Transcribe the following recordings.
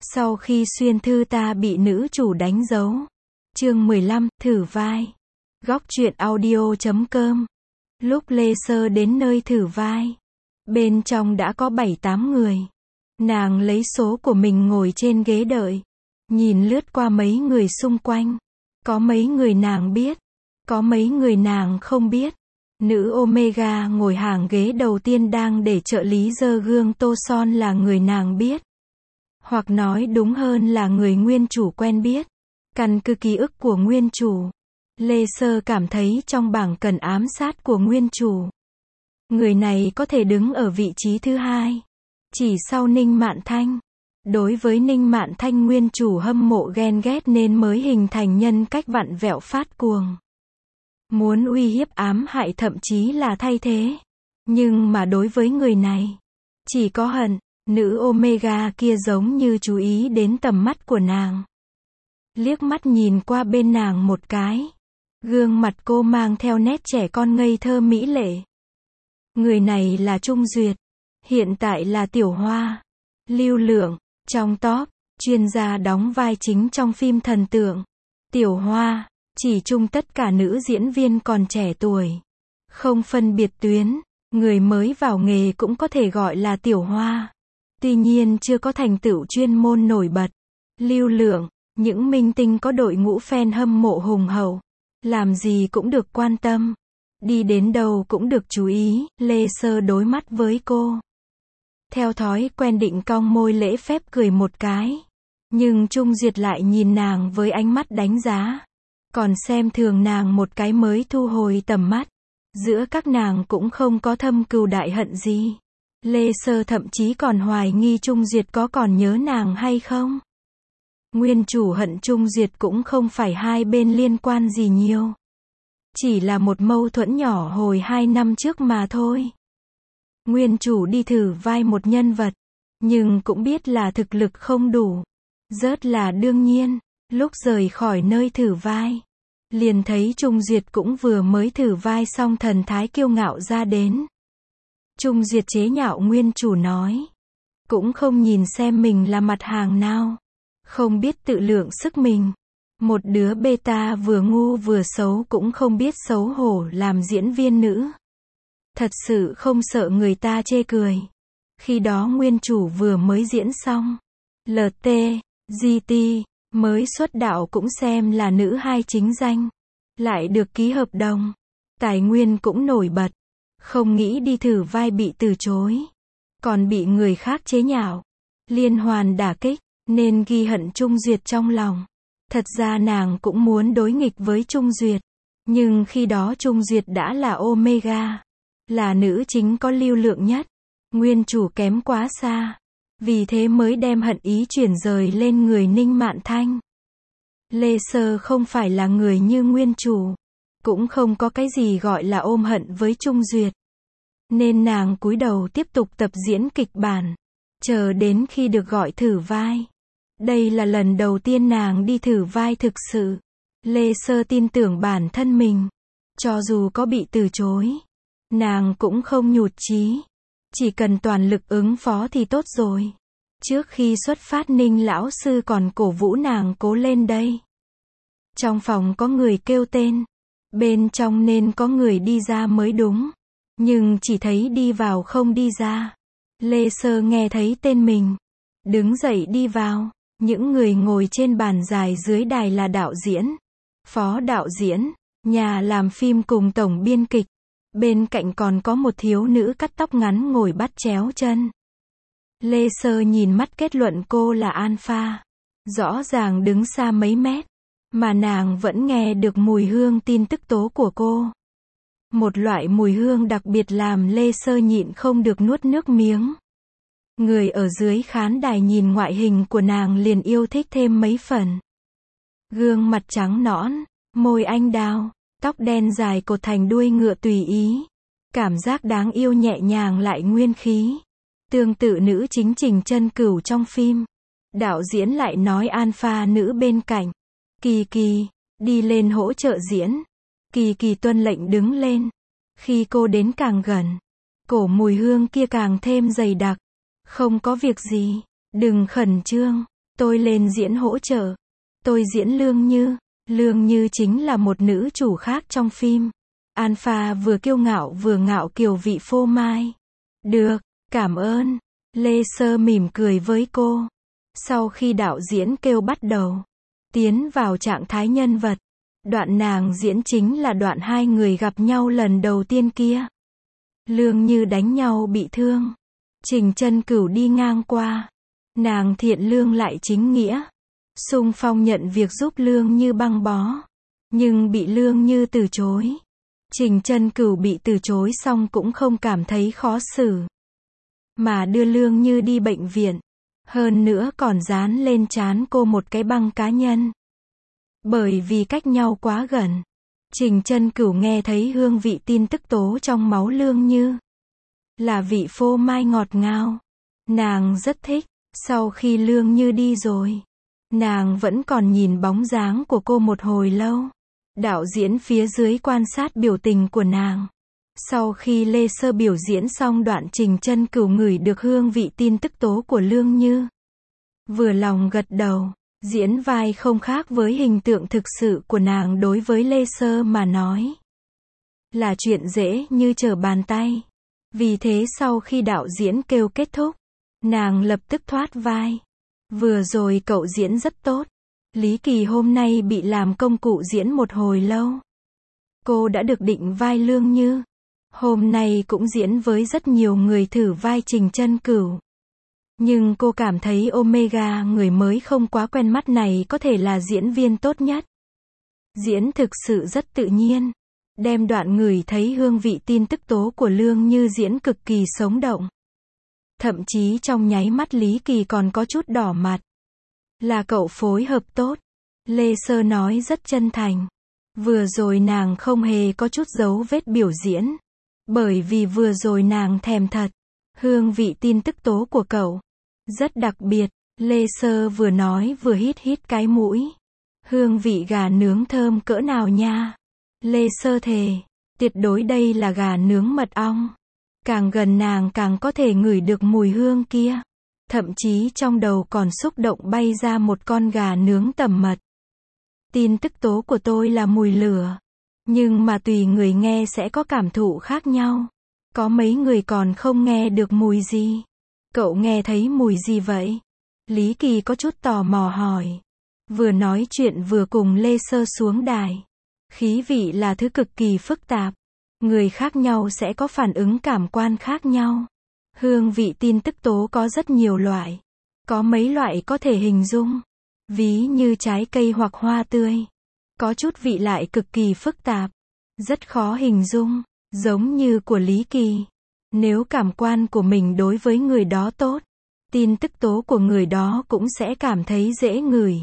Sau khi xuyên thư ta bị nữ chủ đánh dấu. Chương 15, thử vai. Góc truyện audio.com. Lúc Lê Sơ đến nơi thử vai, bên trong đã có 7-8 người. Nàng lấy số của mình ngồi trên ghế đợi, nhìn lướt qua mấy người xung quanh. Có mấy người nàng biết, có mấy người nàng không biết. Nữ Omega ngồi hàng ghế đầu tiên đang để trợ lý giơ gương tô son là người nàng biết. Hoặc nói đúng hơn là người nguyên chủ quen biết. Căn cứ ký ức của nguyên chủ, Lê Sơ cảm thấy trong bảng cần ám sát của nguyên chủ, người này có thể đứng ở vị trí thứ 2, chỉ sau Ninh Mạn Thanh. Đối với Ninh Mạn Thanh nguyên chủ hâm mộ ghen ghét nên mới hình thành nhân cách vặn vẹo phát cuồng. Muốn uy hiếp ám hại thậm chí là thay thế. Nhưng mà đối với người này, chỉ có hận. Nữ Omega kia giống như chú ý đến tầm mắt của nàng. Liếc mắt nhìn qua bên nàng một cái. Gương mặt cô mang theo nét trẻ con ngây thơ mỹ lệ. Người này là Trung Duyệt. Hiện tại là Tiểu Hoa. Lưu Lượng, trong top, chuyên gia đóng vai chính trong phim thần tượng. Tiểu Hoa, chỉ chung tất cả nữ diễn viên còn trẻ tuổi. Không phân biệt tuyến, người mới vào nghề cũng có thể gọi là Tiểu Hoa. Tuy nhiên chưa có thành tựu chuyên môn nổi bật. Lưu Lượng, những minh tinh có đội ngũ fan hâm mộ hùng hậu. Làm gì cũng được quan tâm. Đi đến đâu cũng được chú ý. Lê Sơ đối mắt với cô. Theo thói quen định cong môi lễ phép cười một cái. Nhưng Trung Duyệt lại nhìn nàng với ánh mắt đánh giá. Còn xem thường nàng một cái mới thu hồi tầm mắt. Giữa các nàng cũng không có thâm cừu đại hận gì. Lê Sơ thậm chí còn hoài nghi Trung Duyệt có còn nhớ nàng hay không. Nguyên chủ hận Trung Duyệt cũng không phải hai bên liên quan gì nhiều. Chỉ là một mâu thuẫn nhỏ hồi 2 năm trước mà thôi. Nguyên chủ đi thử vai một nhân vật, nhưng cũng biết là thực lực không đủ. Rất là đương nhiên, lúc rời khỏi nơi thử vai, liền thấy Trung Duyệt cũng vừa mới thử vai xong thần thái kiêu ngạo ra đến. Trung Duyệt chế nhạo nguyên chủ nói. Cũng không nhìn xem mình là mặt hàng nào. Không biết tự lượng sức mình. Một đứa beta vừa ngu vừa xấu cũng không biết xấu hổ làm diễn viên nữ. Thật sự không sợ người ta chê cười. Khi đó nguyên chủ vừa mới diễn xong. LT, GT, mới xuất đạo cũng xem là nữ 2 chính danh. Lại được ký hợp đồng. Tài nguyên cũng nổi bật. Không nghĩ đi thử vai bị từ chối. Còn bị người khác chế nhạo. Liên hoàn đả kích. Nên ghi hận Trung Duyệt trong lòng. Thật ra nàng cũng muốn đối nghịch với Trung Duyệt. Nhưng khi đó Trung Duyệt đã là Omega. Là nữ chính có lưu lượng nhất. Nguyên chủ kém quá xa. Vì thế mới đem hận ý chuyển rời lên người Ninh Mạn Thanh. Lê Sơ không phải là người như nguyên chủ. Cũng không có cái gì gọi là ôm hận với Trung Duyệt. Nên nàng cúi đầu tiếp tục tập diễn kịch bản. Chờ đến khi được gọi thử vai. Đây là lần đầu tiên nàng đi thử vai thực sự. Lê Sơ tin tưởng bản thân mình. Cho dù có bị từ chối, nàng cũng không nhụt chí. Chỉ cần toàn lực ứng phó thì tốt rồi. Trước khi xuất phát Ninh lão sư còn cổ vũ nàng cố lên đây. Trong phòng có người kêu tên. Bên trong nên có người đi ra mới đúng. Nhưng chỉ thấy đi vào không đi ra. Lê Sơ nghe thấy tên mình. Đứng dậy đi vào. Những người ngồi trên bàn dài dưới đài là đạo diễn, phó đạo diễn, nhà làm phim cùng tổng biên kịch. Bên cạnh còn có một thiếu nữ cắt tóc ngắn ngồi bắt chéo chân. Lê Sơ nhìn mắt kết luận cô là Alpha. Rõ ràng đứng xa mấy mét. Mà nàng vẫn nghe được mùi hương tin tức tố của cô. Một loại mùi hương đặc biệt làm Lê Sơ nhịn không được nuốt nước miếng. Người ở dưới khán đài nhìn ngoại hình của nàng liền yêu thích thêm mấy phần. Gương mặt trắng nõn, môi anh đào, tóc đen dài cột thành đuôi ngựa tùy ý. Cảm giác đáng yêu nhẹ nhàng lại nguyên khí. Tương tự nữ chính Trình Chân Cửu trong phim. Đạo diễn lại nói alpha nữ bên cạnh. Kỳ Kỳ, đi lên hỗ trợ diễn. Kỳ Kỳ tuân lệnh đứng lên. Khi cô đến càng gần, cổ mùi hương kia càng thêm dày đặc. Không có việc gì, đừng khẩn trương. Tôi lên diễn hỗ trợ. Tôi diễn Lương Như. Lương Như chính là một nữ chủ khác trong phim. Alpha vừa kiêu ngạo vừa ngạo kiều vị phô mai. Được, cảm ơn. Lê Sơ mỉm cười với cô. Sau khi đạo diễn kêu bắt đầu, tiến vào trạng thái nhân vật. Đoạn nàng diễn chính là đoạn hai người gặp nhau lần đầu tiên kia. Lương Như đánh nhau bị thương. Trình Chân Cửu đi ngang qua. Nàng thiện lương lại chính nghĩa. Xung phong nhận việc giúp Lương Như băng bó. Nhưng bị Lương Như từ chối. Trình Chân Cửu bị từ chối xong cũng không cảm thấy khó xử. Mà đưa Lương Như đi bệnh viện. Hơn nữa còn dán lên trán cô một cái băng cá nhân. Bởi vì cách nhau quá gần. Trình Chân Cửu nghe thấy hương vị tin tức tố trong máu Lương Như. Là vị phô mai ngọt ngào. Nàng rất thích. Sau khi Lương Như đi rồi, nàng vẫn còn nhìn bóng dáng của cô một hồi lâu. Đạo diễn phía dưới quan sát biểu tình của nàng. Sau khi Lê Sơ biểu diễn xong đoạn Trình Chân Cửu ngửi được hương vị tin tức tố của Lương Như. Vừa lòng gật đầu, diễn vai không khác với hình tượng thực sự của nàng đối với Lê Sơ mà nói. Là chuyện dễ như trở bàn tay. Vì thế sau khi đạo diễn kêu kết thúc, nàng lập tức thoát vai. Vừa rồi cậu diễn rất tốt. Lý Kỳ hôm nay bị làm công cụ diễn một hồi lâu. Cô đã được định vai Lương Như. Hôm nay cũng diễn với rất nhiều người thử vai Trình Chân Cửu. Nhưng cô cảm thấy Omega người mới không quá quen mắt này có thể là diễn viên tốt nhất. Diễn thực sự rất tự nhiên. Đem đoạn ngửi thấy hương vị tin tức tố của Lương Như diễn cực kỳ sống động. Thậm chí trong nháy mắt Lý Kỳ còn có chút đỏ mặt. Là cậu phối hợp tốt. Lê Sơ nói rất chân thành. Vừa rồi nàng không hề có chút dấu vết biểu diễn. Bởi vì vừa rồi nàng thèm thật. Hương vị tin tức tố của cậu rất đặc biệt. Lê Sơ vừa nói vừa hít hít cái mũi. Hương vị gà nướng thơm cỡ nào nha. Lê Sơ thề, tuyệt đối đây là gà nướng mật ong. Càng gần nàng càng có thể ngửi được mùi hương kia. Thậm chí trong đầu còn xúc động bay ra một con gà nướng tẩm mật. Tin tức tố của tôi là mùi lửa. Nhưng mà tùy người nghe sẽ có cảm thụ khác nhau. Có mấy người còn không nghe được mùi gì. Cậu nghe thấy mùi gì vậy? Lý Kỳ có chút tò mò hỏi. Vừa nói chuyện vừa cùng Lê Sơ xuống đài. Khí vị là thứ cực kỳ phức tạp. Người khác nhau sẽ có phản ứng cảm quan khác nhau. Hương vị tin tức tố có rất nhiều loại. Có mấy loại có thể hình dung. Ví như trái cây hoặc hoa tươi. Có chút vị lại cực kỳ phức tạp. Rất khó hình dung. Giống như của Lý Kỳ. Nếu cảm quan của mình đối với người đó tốt, tin tức tố của người đó cũng sẽ cảm thấy dễ ngửi.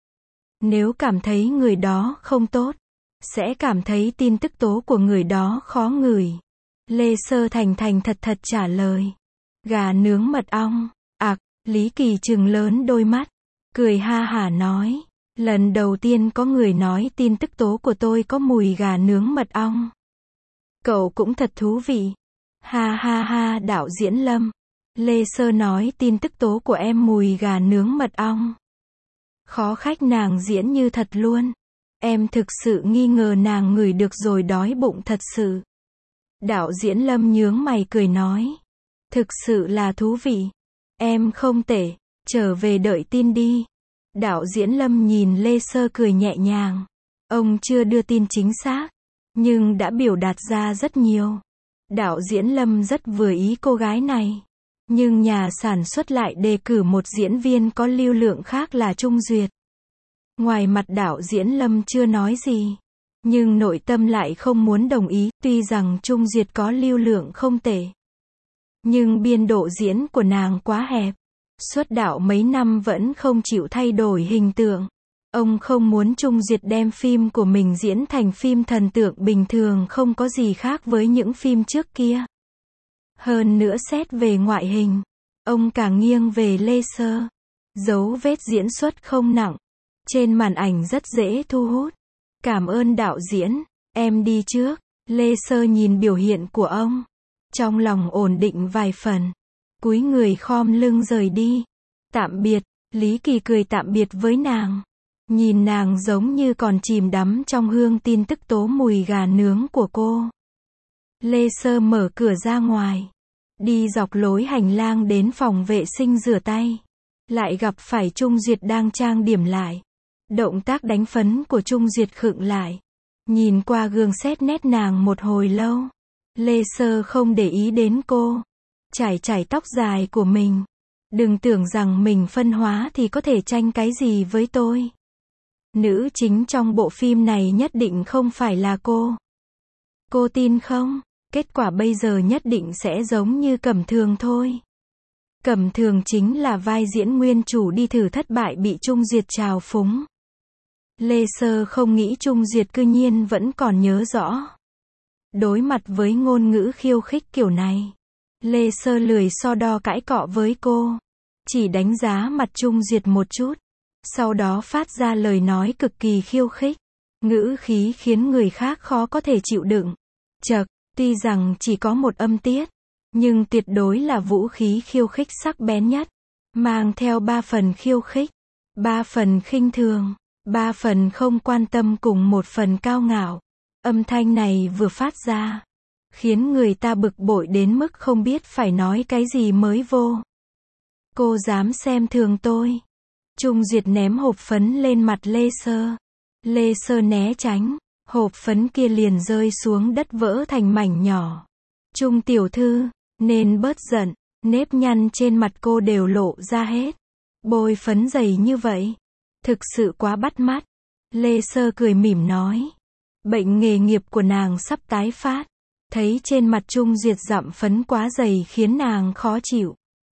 Nếu cảm thấy người đó không tốt, sẽ cảm thấy tin tức tố của người đó khó ngửi. Lê Sơ thành thành thật thật trả lời. Gà nướng mật ong. Lý Kỳ trừng lớn đôi mắt. Cười ha hả nói. Lần đầu tiên có người nói tin tức tố của tôi có mùi gà nướng mật ong. Cậu cũng thật thú vị. Ha ha ha đạo diễn Lâm. Lê Sơ nói tin tức tố của em mùi gà nướng mật ong. Khó khách nàng diễn như thật luôn. Em thực sự nghi ngờ nàng ngửi được rồi đói bụng thật sự. Đạo diễn Lâm nhướng mày cười nói. Thực sự là thú vị. Em không tệ, trở về đợi tin đi. Đạo diễn Lâm nhìn Lê Sơ cười nhẹ nhàng. Ông chưa đưa tin chính xác, nhưng đã biểu đạt ra rất nhiều. Đạo diễn Lâm rất vừa ý cô gái này. Nhưng nhà sản xuất lại đề cử một diễn viên có lưu lượng khác là Trung Duyệt. Ngoài mặt đạo diễn Lâm chưa nói gì. Nhưng nội tâm lại không muốn đồng ý, tuy rằng Trung Duyệt có lưu lượng không tệ. Nhưng biên độ diễn của nàng quá hẹp. Xuất đạo mấy năm vẫn không chịu thay đổi hình tượng. Ông không muốn Trung Duyệt đem phim của mình diễn thành phim thần tượng bình thường không có gì khác với những phim trước kia. Hơn nữa xét về ngoại hình, ông càng nghiêng về Lê Sơ. Dấu vết diễn xuất không nặng. Trên màn ảnh rất dễ thu hút. Cảm ơn đạo diễn, em đi trước. Lê Sơ nhìn biểu hiện của ông. Trong lòng ổn định vài phần. Cúi người khom lưng rời đi. Tạm biệt. Lý Kỳ cười tạm biệt với nàng. Nhìn nàng giống như còn chìm đắm trong hương tin tức tố mùi gà nướng của cô. Lê Sơ mở cửa ra ngoài. Đi dọc lối hành lang đến phòng vệ sinh rửa tay. Lại gặp phải Trung Duyệt đang trang điểm lại. Động tác đánh phấn của Trung Duyệt khựng lại. Nhìn qua gương xét nét nàng một hồi lâu. Lê Sơ không để ý đến cô. Chải tóc dài của mình. Đừng tưởng rằng mình phân hóa thì có thể tranh cái gì với tôi. Nữ chính trong bộ phim này nhất định không phải là cô. Cô tin không? Kết quả bây giờ nhất định sẽ giống như Cẩm Thường thôi. Cẩm Thường chính là vai diễn nguyên chủ đi thử thất bại bị Trung Duyệt trào phúng. Lê Sơ không nghĩ Trung Duyệt cư nhiên vẫn còn nhớ rõ. Đối mặt với ngôn ngữ khiêu khích kiểu này, Lê Sơ lười so đo cãi cọ với cô. Chỉ đánh giá mặt Trung Duyệt một chút. Sau đó phát ra lời nói cực kỳ khiêu khích. Ngữ khí khiến người khác khó có thể chịu đựng. Chậc, tuy rằng chỉ có một âm tiết, nhưng tuyệt đối là vũ khí khiêu khích sắc bén nhất. Mang theo 3 phần khiêu khích, 3 phần khinh thường, 3 phần không quan tâm cùng 1 phần cao ngạo. Âm thanh này vừa phát ra, khiến người ta bực bội đến mức không biết phải nói cái gì mới vô. Cô dám xem thường tôi. Trung Duyệt ném hộp phấn lên mặt Lê Sơ. Lê Sơ né tránh, hộp phấn kia liền rơi xuống đất vỡ thành mảnh nhỏ. Trung tiểu thư, nên bớt giận, nếp nhăn trên mặt cô đều lộ ra hết. Bôi phấn dày như vậy, thực sự quá bắt mắt. Lê Sơ cười mỉm nói. Bệnh nghề nghiệp của nàng sắp tái phát. Thấy trên mặt Trung Duyệt dặm phấn quá dày khiến nàng khó chịu.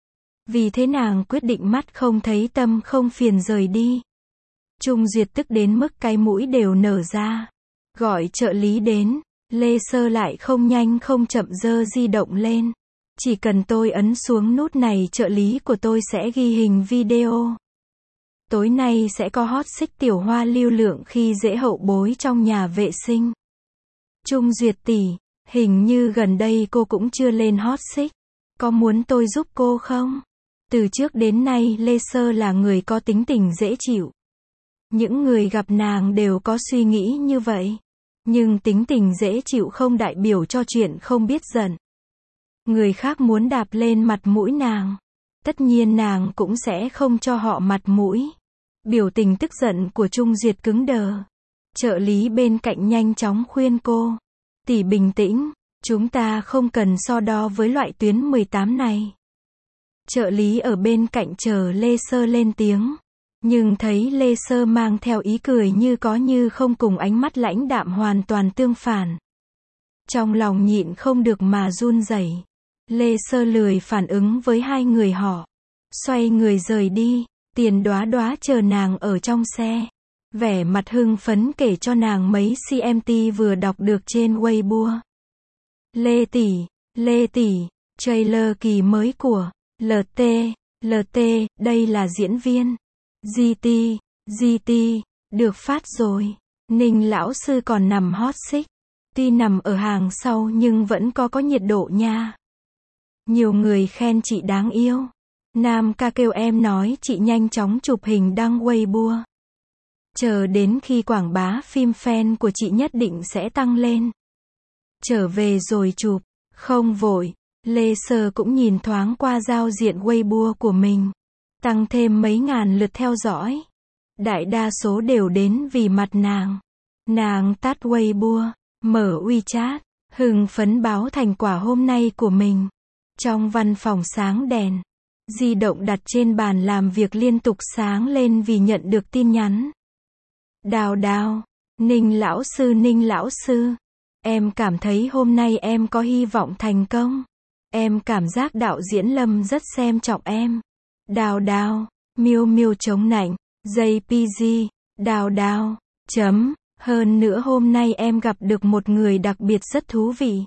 Vì thế nàng quyết định mắt không thấy tâm không phiền rời đi. Trung Duyệt tức đến mức cái mũi đều nở ra. Gọi trợ lý đến. Lê Sơ lại không nhanh không chậm giơ di động lên. Chỉ cần tôi ấn xuống nút này trợ lý của tôi sẽ ghi hình video. Tối nay sẽ có hot search tiểu hoa lưu lượng khi dễ hậu bối trong nhà vệ sinh. Trung Duyệt tỷ, hình như gần đây cô cũng chưa lên hot search. Có muốn tôi giúp cô không? Từ trước đến nay Lê Sơ là người có tính tình dễ chịu. Những người gặp nàng đều có suy nghĩ như vậy. Nhưng tính tình dễ chịu không đại biểu cho chuyện không biết giận. Người khác muốn đạp lên mặt mũi nàng, tất nhiên nàng cũng sẽ không cho họ mặt mũi. Biểu tình tức giận của Trung Duyệt cứng đờ. Trợ lý bên cạnh nhanh chóng khuyên cô. Tỷ bình tĩnh, chúng ta không cần so đo với loại tuyến 18 này. Trợ lý ở bên cạnh chờ Lê Sơ lên tiếng. Nhưng thấy Lê Sơ mang theo ý cười như có như không cùng ánh mắt lãnh đạm hoàn toàn tương phản. Trong lòng nhịn không được mà run rẩy. Lê Sơ lười phản ứng với hai người họ. Xoay người rời đi. Tiền Đóa Đóa chờ nàng ở trong xe. Vẻ mặt hưng phấn kể cho nàng mấy CMT vừa đọc được trên Weibo. Lê tỷ, trailer kỳ mới của LT, đây là diễn viên. GT, được phát rồi. Ninh lão sư còn nằm hot seat. Tuy nằm ở hàng sau nhưng vẫn có nhiệt độ nha. Nhiều người khen chị đáng yêu. Nam ca kêu em nói chị nhanh chóng chụp hình đăng Weibo. Chờ đến khi quảng bá phim fan của chị nhất định sẽ tăng lên. Trở về rồi chụp, không vội. Lê Sơ cũng nhìn thoáng qua giao diện Weibo của mình. Tăng thêm mấy ngàn lượt theo dõi. Đại đa số đều đến vì mặt nàng. Nàng tắt Weibo, mở WeChat, hưng phấn báo thành quả hôm nay của mình. Trong văn phòng sáng đèn. Di động đặt trên bàn làm việc liên tục sáng lên vì nhận được tin nhắn. Đào, Ninh lão sư. Em cảm thấy hôm nay em có hy vọng thành công. Em cảm giác đạo diễn Lâm rất xem trọng em. Đào, miêu chống nạnh, JPG, đào, hơn nữa hôm nay em gặp được một người đặc biệt rất thú vị.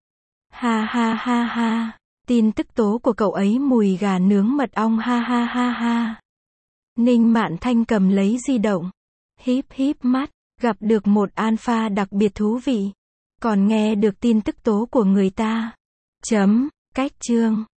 Ha. Tin tức tố của cậu ấy mùi gà nướng mật ong ha. Ninh Mạn Thanh cầm lấy di động. Híp mắt, gặp được một alpha đặc biệt thú vị. Còn nghe được tin tức tố của người ta. Cách chương.